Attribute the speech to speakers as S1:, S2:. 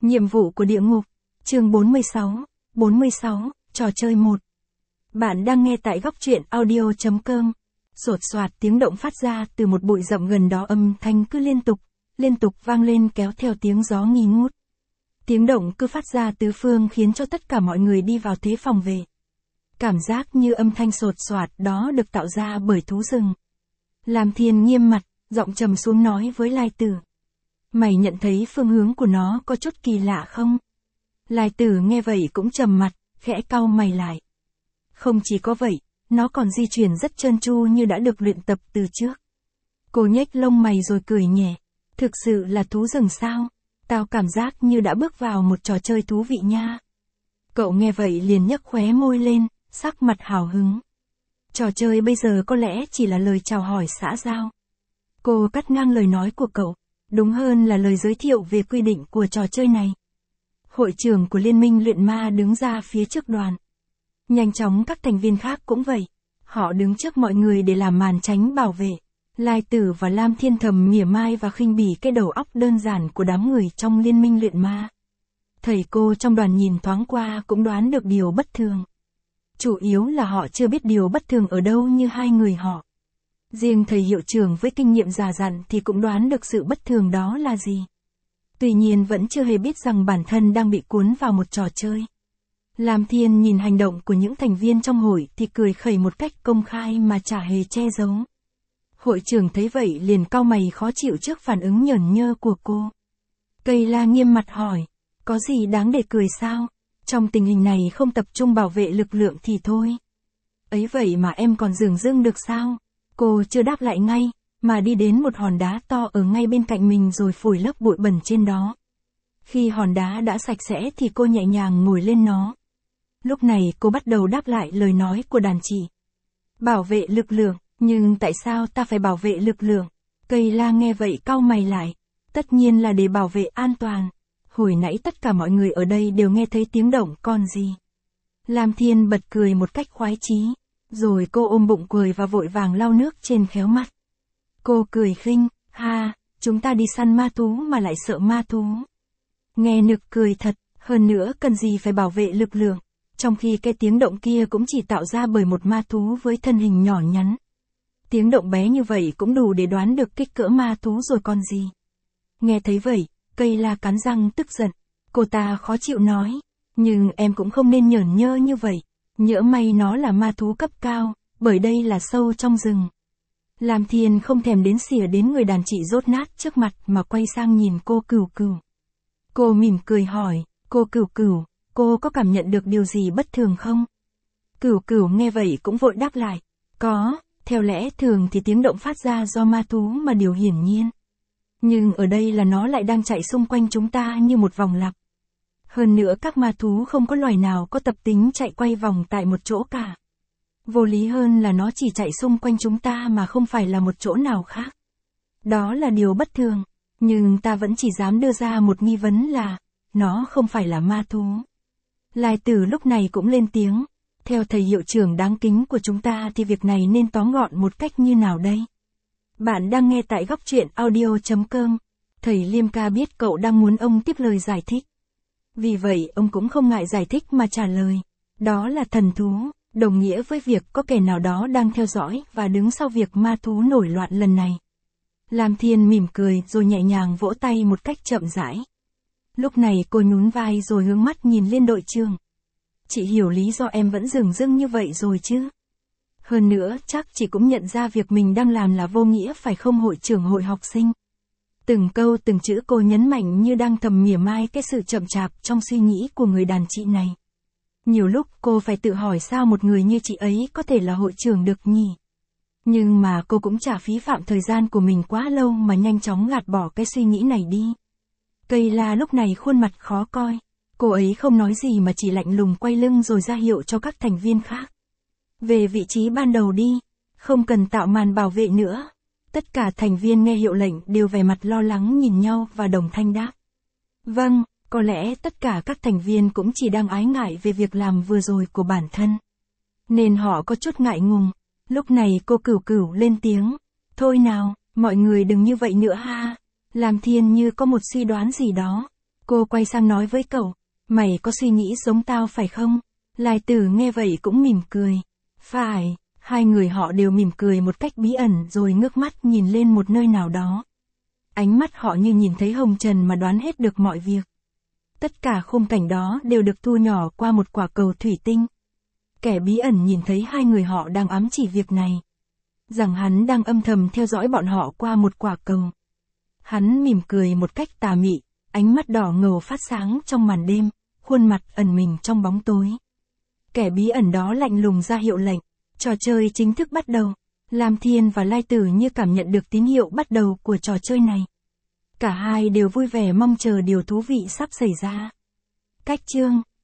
S1: Nhiệm vụ của địa ngục, chương 46, trò chơi 1. Bạn đang nghe tại góc truyện audio.com. Sột soạt tiếng động phát ra từ một bụi rậm gần đó, âm thanh cứ liên tục vang lên kéo theo tiếng gió nghi ngút. Tiếng động cứ phát ra tứ phương khiến cho tất cả mọi người đi vào thế phòng về. Cảm giác như âm thanh sột soạt đó được tạo ra bởi thú rừng. Lam Thiên nghiêm mặt, giọng trầm xuống nói với Lai Tử. Mày nhận thấy phương hướng của nó có chút kỳ lạ không? Lai Tử nghe vậy cũng trầm mặt, khẽ cau mày lại. Không chỉ có vậy, nó còn di chuyển rất trơn tru như đã được luyện tập từ trước. Cô nhếch lông mày rồi cười nhẹ. Thực sự là thú rừng sao? Tao cảm giác như đã bước vào một trò chơi thú vị nha. Cậu nghe vậy liền nhấc khóe môi lên, sắc mặt hào hứng. Trò chơi bây giờ có lẽ chỉ là lời chào hỏi xã giao. Cô cắt ngang lời nói của cậu. Đúng hơn là lời giới thiệu về quy định của trò chơi này. Hội trưởng của Liên minh luyện ma đứng ra phía trước đoàn. Nhanh chóng các thành viên khác cũng vậy. Họ đứng trước mọi người để làm màn tránh bảo vệ. Lai Tử và Lam Thiên thầm mỉa mai và khinh bỉ cái đầu óc đơn giản của đám người trong Liên minh luyện ma. Thầy cô trong đoàn nhìn thoáng qua cũng đoán được điều bất thường. Chủ yếu là họ chưa biết điều bất thường ở đâu như hai người họ. Riêng thầy hiệu trưởng với kinh nghiệm già dặn thì cũng đoán được sự bất thường đó là gì. Tuy nhiên vẫn chưa hề biết rằng bản thân đang bị cuốn vào một trò chơi. Lam Thiên nhìn hành động của những thành viên trong hội thì cười khẩy một cách công khai mà chả hề che giấu. Hội trưởng thấy vậy liền cau mày khó chịu trước phản ứng nhởn nhơ của cô. Cây La nghiêm mặt hỏi, có gì đáng để cười sao? Trong tình hình này không tập trung bảo vệ lực lượng thì thôi. Ấy vậy mà em còn dửng dưng được sao? Cô chưa đáp lại ngay, mà đi đến một hòn đá to ở ngay bên cạnh mình rồi phủi lớp bụi bẩn trên đó. Khi hòn đá đã sạch sẽ thì cô nhẹ nhàng ngồi lên nó. Lúc này cô bắt đầu đáp lại lời nói của đàn chị. Bảo vệ lực lượng, nhưng tại sao ta phải bảo vệ lực lượng? Cây La nghe vậy cau mày lại. Tất nhiên là để bảo vệ an toàn. Hồi nãy tất cả mọi người ở đây đều nghe thấy tiếng động còn gì. Lam Thiên bật cười một cách khoái chí. Rồi cô ôm bụng cười và vội vàng lau nước trên khéo mắt. Cô cười khinh, ha, chúng ta đi săn ma thú mà lại sợ ma thú. Nghe nực cười thật, hơn nữa cần gì phải bảo vệ lực lượng, trong khi cái tiếng động kia cũng chỉ tạo ra bởi một ma thú với thân hình nhỏ nhắn. Tiếng động bé như vậy cũng đủ để đoán được kích cỡ ma thú rồi còn gì. Nghe thấy vậy, Cây La cắn răng tức giận, cô ta khó chịu nói, nhưng em cũng không nên nhởn nhơ như vậy. Nhỡ may nó là ma thú cấp cao, bởi đây là sâu trong rừng. Lam Thiên không thèm đến xỉa đến người đàn chị dốt nát trước mặt mà quay sang nhìn cô Cửu Cửu. Cô mỉm cười hỏi, cô Cửu Cửu, cô có cảm nhận được điều gì bất thường không? Cửu Cửu nghe vậy cũng vội đáp lại, có, theo lẽ thường thì tiếng động phát ra do ma thú mà điều hiển nhiên. Nhưng ở đây là nó lại đang chạy xung quanh chúng ta như một vòng lặp. Hơn nữa các ma thú không có loài nào có tập tính chạy quay vòng tại một chỗ cả. Vô lý hơn là nó chỉ chạy xung quanh chúng ta mà không phải là một chỗ nào khác. Đó là điều bất thường, nhưng ta vẫn chỉ dám đưa ra một nghi vấn là, nó không phải là ma thú. Lai Tử lúc này cũng lên tiếng, theo thầy hiệu trưởng đáng kính của chúng ta thì việc này nên tóm gọn một cách như nào đây? Bạn đang nghe tại góc truyện audio.com, thầy Liêm Ca biết cậu đang muốn ông tiếp lời giải thích. Vì vậy ông cũng không ngại giải thích mà trả lời. Đó là thần thú, đồng nghĩa với việc có kẻ nào đó đang theo dõi và đứng sau việc ma thú nổi loạn lần này. Lam Thiên mỉm cười rồi nhẹ nhàng vỗ tay một cách chậm rãi. Lúc này cô nhún vai rồi hướng mắt nhìn lên đội trưởng. Chị hiểu lý do em vẫn dửng dưng như vậy rồi chứ? Hơn nữa chắc chị cũng nhận ra việc mình đang làm là vô nghĩa phải không hội trưởng hội học sinh? Từng câu từng chữ cô nhấn mạnh như đang thầm mỉa mai cái sự chậm chạp trong suy nghĩ của người đàn chị này. Nhiều lúc cô phải tự hỏi sao một người như chị ấy có thể là hội trưởng được nhỉ? Nhưng mà cô cũng chả phí phạm thời gian của mình quá lâu mà nhanh chóng gạt bỏ cái suy nghĩ này đi. Cây La lúc này khuôn mặt khó coi. Cô ấy không nói gì mà chỉ lạnh lùng quay lưng rồi ra hiệu cho các thành viên khác. Về vị trí ban đầu đi, không cần tạo màn bảo vệ nữa. Tất cả thành viên nghe hiệu lệnh đều vẻ mặt lo lắng nhìn nhau và đồng thanh đáp. Vâng, có lẽ tất cả các thành viên cũng chỉ đang ái ngại về việc làm vừa rồi của bản thân. Nên họ có chút ngại ngùng. Lúc này cô Cửu Cửu lên tiếng. Thôi nào, mọi người đừng như vậy nữa ha. Lam Thiên như có một suy đoán gì đó. Cô quay sang nói với cậu, mày có suy nghĩ giống tao phải không? Lai Tử nghe vậy cũng mỉm cười. Phải, hai người họ đều mỉm cười một cách bí ẩn rồi ngước mắt nhìn lên một nơi nào đó. Ánh mắt họ như nhìn thấy hồng trần mà đoán hết được mọi việc. Tất cả khung cảnh đó đều được thu nhỏ qua một quả cầu thủy tinh. Kẻ bí ẩn nhìn thấy hai người họ đang ám chỉ việc này. Rằng hắn đang âm thầm theo dõi bọn họ qua một quả cầu. Hắn mỉm cười một cách tà mị, ánh mắt đỏ ngầu phát sáng trong màn đêm, khuôn mặt ẩn mình trong bóng tối. Kẻ bí ẩn đó lạnh lùng ra hiệu lệnh, trò chơi chính thức bắt đầu. Lam Thiên và Lai Tử như cảm nhận được tín hiệu bắt đầu của trò chơi này. Cả hai đều vui vẻ mong chờ điều thú vị sắp xảy ra. Cách chương